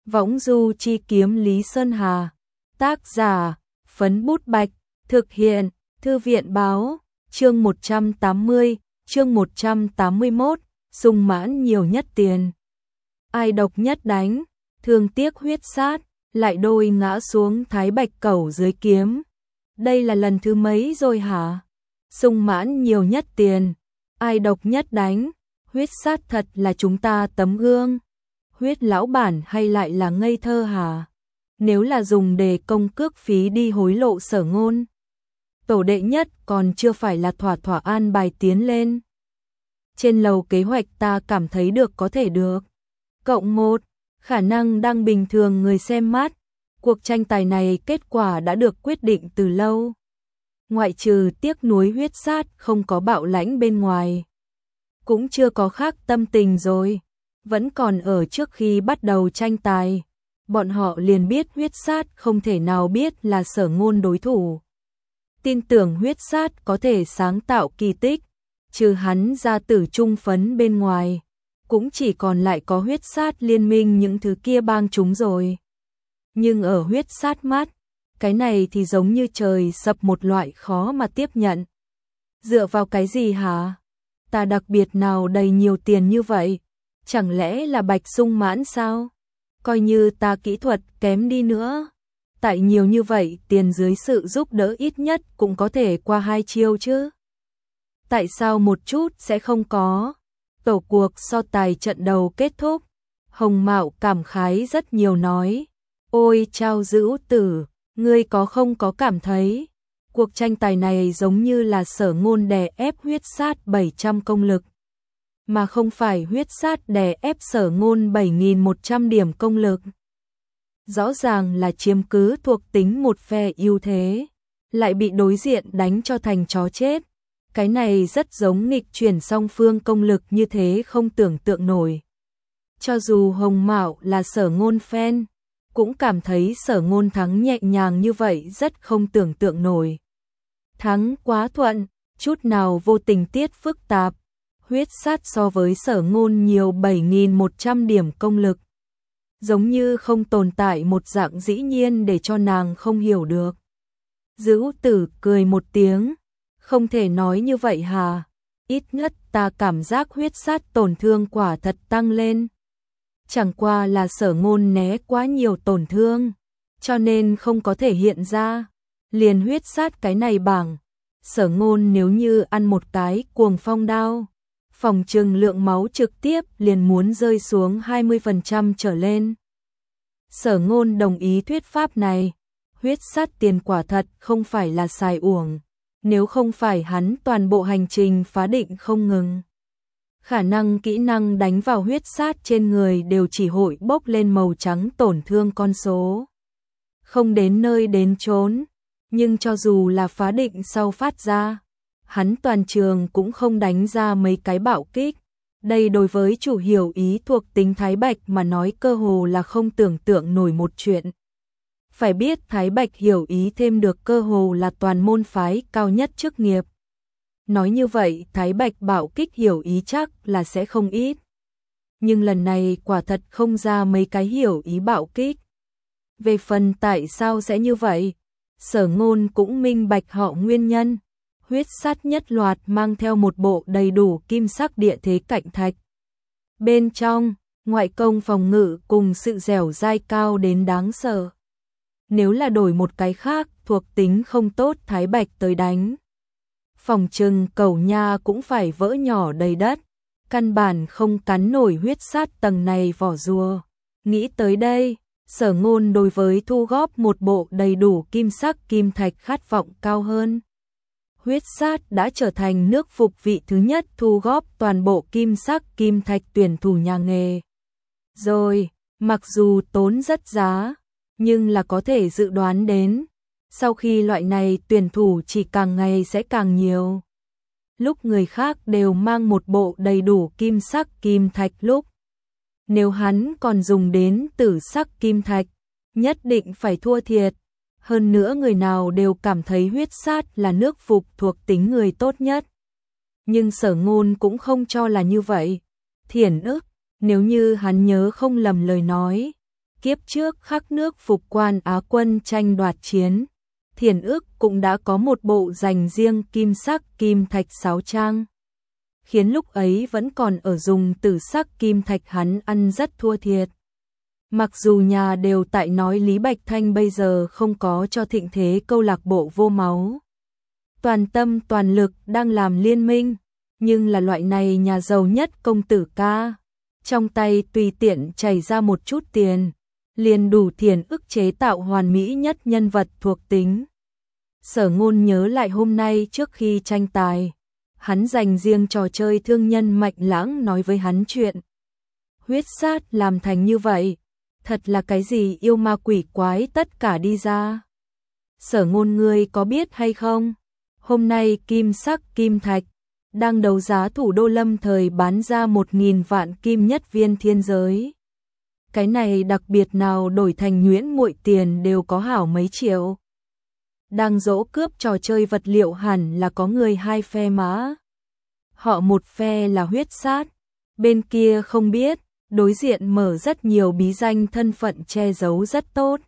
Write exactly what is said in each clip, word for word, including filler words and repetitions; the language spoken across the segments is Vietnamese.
Võng du chi kiếm Lý Sơn Hà. Tác giả, Phấn Bút Bạch. Thực hiện, Thư viện Báo. Chương một trăm tám mươi, chương một trăm tám mươi mốt, sung mãn nhiều nhất tiền. Ai độc nhất đánh, thương tiếc huyết sát, lại đôi ngã xuống Thái Bạch Cẩu dưới kiếm. Đây là lần thứ mấy rồi hả? Sung mãn nhiều nhất tiền, ai độc nhất đánh, huyết sát thật là chúng ta tấm gương. Huyết lão bản hay lại là ngây thơ hả? Nếu là dùng để công cước phí đi hối lộ Sở Ngôn, tổ đệ nhất còn chưa phải là thỏa thỏa an bài tiến lên. Trên lầu kế hoạch ta cảm thấy được có thể được. Cộng một, khả năng đang bình thường người xem mắt. Cuộc tranh tài này kết quả đã được quyết định từ lâu. Ngoại trừ tiếc nuối huyết sát không có bạo lãnh bên ngoài, cũng chưa có khác tâm tình rồi. Vẫn còn ở trước khi bắt đầu tranh tài, bọn họ liền biết huyết sát không thể nào biết là Sở Ngôn đối thủ. Tin tưởng huyết sát có thể sáng tạo kỳ tích, trừ hắn ra tử trung phấn bên ngoài, cũng chỉ còn lại có huyết sát liên minh những thứ kia bang chúng rồi. Nhưng ở huyết sát mắt, cái này thì giống như trời sập một loại khó mà tiếp nhận. Dựa vào cái gì hả? Ta đặc biệt nào đầy nhiều tiền như vậy? Chẳng lẽ là Bạch sung mãn sao? Coi như ta kỹ thuật kém đi nữa, tại nhiều như vậy tiền dưới sự giúp đỡ ít nhất cũng có thể qua hai chiêu chứ. Tại sao một chút sẽ không có? Tổ cuộc so tài trận đầu kết thúc, Hồng Mạo cảm khái rất nhiều nói: ôi Trao Dữ Tử, ngươi có không có cảm thấy cuộc tranh tài này giống như là Sở Ngôn đè ép huyết sát bảy trăm công lực, mà không phải huyết sát đè ép Sở Ngôn bảy nghìn một trăm điểm công lực. Rõ ràng là chiếm cứ thuộc tính một phe ưu thế, lại bị đối diện đánh cho thành chó chết. Cái này rất giống nghịch chuyển song phương công lực như thế không tưởng tượng nổi. Cho dù Hồng Mạo là Sở Ngôn fan, cũng cảm thấy Sở Ngôn thắng nhẹ nhàng như vậy rất không tưởng tượng nổi. Thắng quá thuận, chút nào vô tình tiết phức tạp. Huyết sát so với Sở Ngôn nhiều bảy nghìn một trăm điểm công lực, giống như không tồn tại một dạng dĩ nhiên để cho nàng không hiểu được. Dữ Tử cười một tiếng: không thể nói như vậy hà, ít nhất ta cảm giác huyết sát tổn thương quả thật tăng lên. Chẳng qua là Sở Ngôn né quá nhiều tổn thương, cho nên không có thể hiện ra. Liền huyết sát cái này bảng, Sở Ngôn nếu như ăn một cái cuồng phong đao, phòng trừng lượng máu trực tiếp liền muốn rơi xuống hai mươi phần trăm trở lên. Sở Ngôn đồng ý thuyết pháp này, huyết sát tiền quả thật không phải là xài uổng, nếu không phải hắn toàn bộ hành trình phá định không ngừng. Khả năng kỹ năng đánh vào huyết sát trên người đều chỉ hội bốc lên màu trắng tổn thương con số, không đến nơi đến chốn. Nhưng cho dù là phá định sau phát ra, hắn toàn trường cũng không đánh ra mấy cái bạo kích. Đây đối với chủ hiểu ý thuộc tính Thái Bạch mà nói cơ hồ là không tưởng tượng nổi một chuyện. Phải biết Thái Bạch hiểu ý thêm được cơ hồ là toàn môn phái cao nhất chức nghiệp. Nói như vậy Thái Bạch bạo kích hiểu ý chắc là sẽ không ít. Nhưng lần này quả thật không ra mấy cái hiểu ý bạo kích. Về phần tại sao sẽ như vậy, Sở Ngôn cũng minh bạch họ nguyên nhân. Huyết sát nhất loạt mang theo một bộ đầy đủ kim sắc địa thế cạnh thạch. Bên trong, ngoại công phòng ngự cùng sự dẻo dai cao đến đáng sợ. Nếu là đổi một cái khác thuộc tính không tốt Thái Bạch tới đánh, phòng trừng Cẩu Nha cũng phải vỡ nhỏ đầy đất, căn bản không cắn nổi huyết sát tầng này vỏ rùa. Nghĩ tới đây, Sở Ngôn đối với thu góp một bộ đầy đủ kim sắc kim thạch khát vọng cao hơn. Huyết sát đã trở thành nước phục vị thứ nhất thu góp toàn bộ kim sắc kim thạch tuyển thủ nhà nghề. Rồi, mặc dù tốn rất giá, nhưng là có thể dự đoán đến, sau khi loại này tuyển thủ chỉ càng ngày sẽ càng nhiều. Lúc người khác đều mang một bộ đầy đủ kim sắc kim thạch lúc, nếu hắn còn dùng đến tử sắc kim thạch, nhất định phải thua thiệt. Hơn nữa người nào đều cảm thấy huyết sát là nước phục thuộc tính người tốt nhất. Nhưng Sở Ngôn cũng không cho là như vậy. Thiển ức, nếu như hắn nhớ không lầm lời nói, Kiếp trước khắc nước phục quan Á quân tranh đoạt chiến, Thiền Ước cũng đã có một bộ dành riêng kim sắc kim thạch sáu trang, khiến lúc ấy vẫn còn ở dùng tử sắc kim thạch hắn ăn rất thua thiệt. Mặc dù nhà đều tại nói Lý Bạch Thanh bây giờ không có cho thịnh thế câu lạc bộ vô máu, toàn tâm toàn lực đang làm liên minh, nhưng là loại này nhà giàu nhất công tử ca, trong tay tùy tiện chảy ra một chút tiền, liền đủ Thiền Ức chế tạo hoàn mỹ nhất nhân vật thuộc tính. Sở Ngôn nhớ lại hôm nay trước khi tranh tài, hắn dành riêng trò chơi thương nhân Mạnh Lãng nói với hắn chuyện. Huyết sát làm thành như vậy, thật là cái gì yêu ma quỷ quái tất cả đi ra. Sở Ngôn ngươi có biết hay không? Hôm nay kim sắc kim thạch đang đấu giá thủ đô Lâm Thời bán ra một nghìn vạn kim nhất viên thiên giới. Cái này đặc biệt nào đổi thành nhuyễn muội tiền đều có hảo mấy triệu. Đang dỗ cướp trò chơi vật liệu hẳn là có người hai phe mã. Họ một phe là huyết sát, bên kia không biết, đối diện mở rất nhiều bí danh thân phận che giấu rất tốt.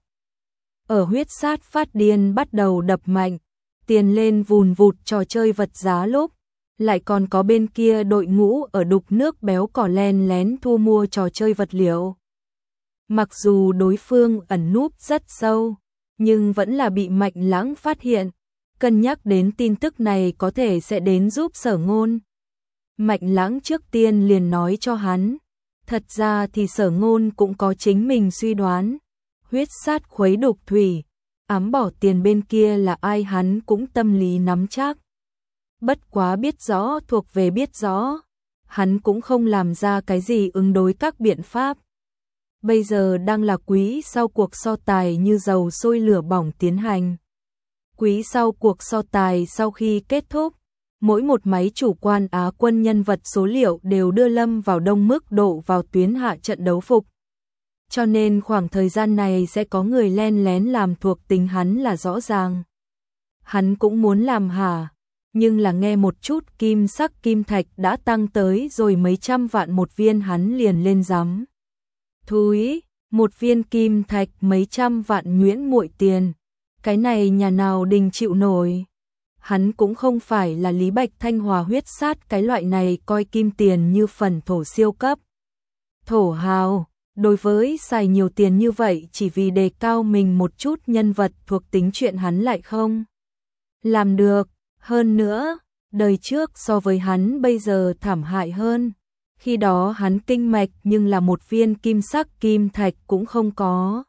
Ở huyết sát phát điên bắt đầu đập mạnh, tiền lên vùn vụt trò chơi vật giá lúc, lại còn có bên kia đội ngũ ở đục nước béo cỏ len lén thu mua trò chơi vật liệu. Mặc dù đối phương ẩn núp rất sâu, nhưng vẫn là bị Mạnh Lãng phát hiện, cân nhắc đến tin tức này có thể sẽ đến giúp Sở Ngôn. Mạnh Lãng trước tiên liền nói cho hắn, thật ra thì Sở Ngôn cũng có chính mình suy đoán, huyết sát khuấy đục thủy, ám bỏ tiền bên kia là ai hắn cũng tâm lý nắm chắc. Bất quá biết rõ thuộc về biết rõ, hắn cũng không làm ra cái gì ứng đối các biện pháp. Bây giờ đang là quý sau cuộc so tài như dầu sôi lửa bỏng tiến hành. Quý sau cuộc so tài sau khi kết thúc, mỗi một máy chủ quan Á quân nhân vật số liệu đều đưa Lâm vào đông mức độ vào tuyến hạ trận đấu phục. Cho nên khoảng thời gian này sẽ có người len lén làm thuộc tính hắn là rõ ràng. Hắn cũng muốn làm hả, nhưng là nghe một chút kim sắc kim thạch đã tăng tới rồi mấy trăm vạn một viên hắn liền lên giấm. Thúi, một viên kim thạch mấy trăm vạn nhuyễn muội tiền, cái này nhà nào đình chịu nổi. Hắn cũng không phải là Lý Bạch Thanh Hòa huyết sát cái loại này coi kim tiền như phần thổ siêu cấp. Thổ hào, đối với xài nhiều tiền như vậy chỉ vì đề cao mình một chút nhân vật thuộc tính chuyện hắn lại không làm được. Hơn nữa, đời trước so với hắn bây giờ thảm hại hơn. Khi đó hắn kinh mạch nhưng là một viên kim sắc kim thạch cũng không có.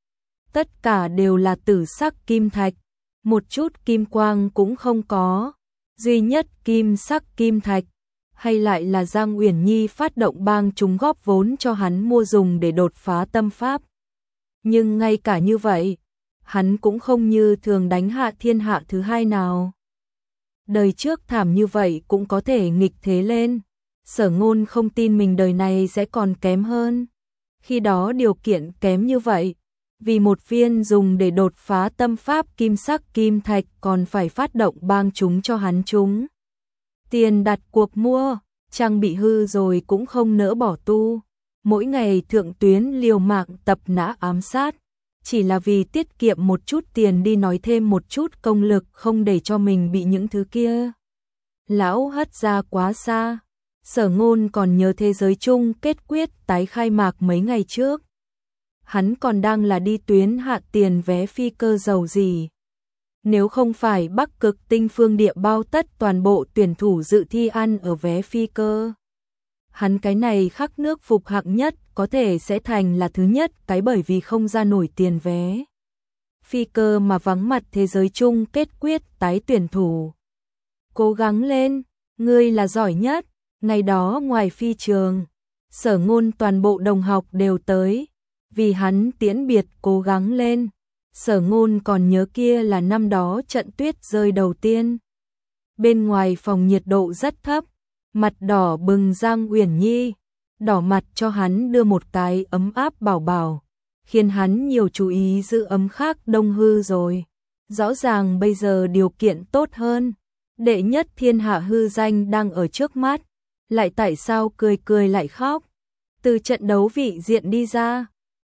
Tất cả đều là tử sắc kim thạch, một chút kim quang cũng không có. Duy nhất kim sắc kim thạch, hay lại là Giang Uyển Nhi phát động bang chúng góp vốn cho hắn mua dùng để đột phá tâm pháp. Nhưng ngay cả như vậy, hắn cũng không như thường đánh hạ thiên hạ thứ hai nào. Đời trước thảm như vậy cũng có thể nghịch thế lên. Sở Ngôn không tin mình đời này sẽ còn kém hơn. Khi đó điều kiện kém như vậy, vì một viên dùng để đột phá tâm pháp kim sắc kim thạch còn phải phát động bang chúng cho hắn chúng. Tiền đặt cuộc mua, trang bị hư rồi cũng không nỡ bỏ tu. Mỗi ngày thượng tuyến liều mạng tập nã ám sát, chỉ là vì tiết kiệm một chút tiền đi nói thêm một chút công lực không để cho mình bị những thứ kia lão hất ra quá xa. Sở Ngôn còn nhớ thế giới chung kết quyết tái khai mạc mấy ngày trước. Hắn còn đang là đi tuyến hạ tiền vé phi cơ giàu gì. Nếu không phải Bắc Cực Tinh Phương Địa bao tất toàn bộ tuyển thủ dự thi ăn ở vé phi cơ, hắn cái này khắc nước phục hạng nhất có thể sẽ thành là thứ nhất cái bởi vì không ra nổi tiền vé phi cơ mà vắng mặt thế giới chung kết quyết tái tuyển thủ. Cố gắng lên, ngươi là giỏi nhất. Ngày đó ngoài phi trường, Sở Ngôn toàn bộ đồng học đều tới, vì hắn tiễn biệt cố gắng lên. Sở Ngôn còn nhớ kia là năm đó trận tuyết rơi đầu tiên. Bên ngoài phòng nhiệt độ rất thấp, mặt đỏ bừng Giang Uyển Nhi, đỏ mặt cho hắn đưa một cái ấm áp bảo bảo, khiến hắn nhiều chú ý giữ ấm khác đông hư rồi. Rõ ràng bây giờ điều kiện tốt hơn, đệ nhất thiên hạ hư danh đang ở trước mắt. Lại tại sao cười cười lại khóc. Từ trận đấu vị diện đi ra,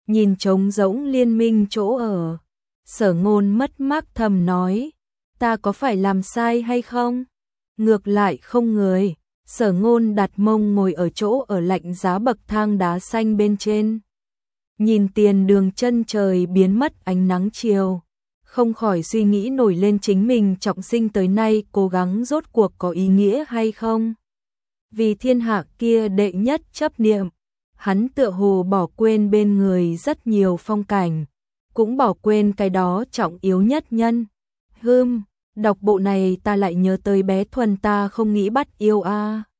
nhìn trống rỗng liên minh chỗ ở. Sở Ngôn mất mát thầm nói, ta có phải làm sai hay không? Ngược lại không người. Sở Ngôn đặt mông ngồi ở chỗ ở lạnh giá bậc thang đá xanh bên trên. Nhìn tiền đường chân trời biến mất ánh nắng chiều, không khỏi suy nghĩ nổi lên chính mình trọng sinh tới nay cố gắng rốt cuộc có ý nghĩa hay không. Vì thiên hạ kia đệ nhất chấp niệm, hắn tựa hồ bỏ quên bên người rất nhiều phong cảnh, cũng bỏ quên cái đó trọng yếu nhất nhân. Hừm, đọc bộ này ta lại nhớ tới bé Thuần ta không nghĩ bắt yêu a.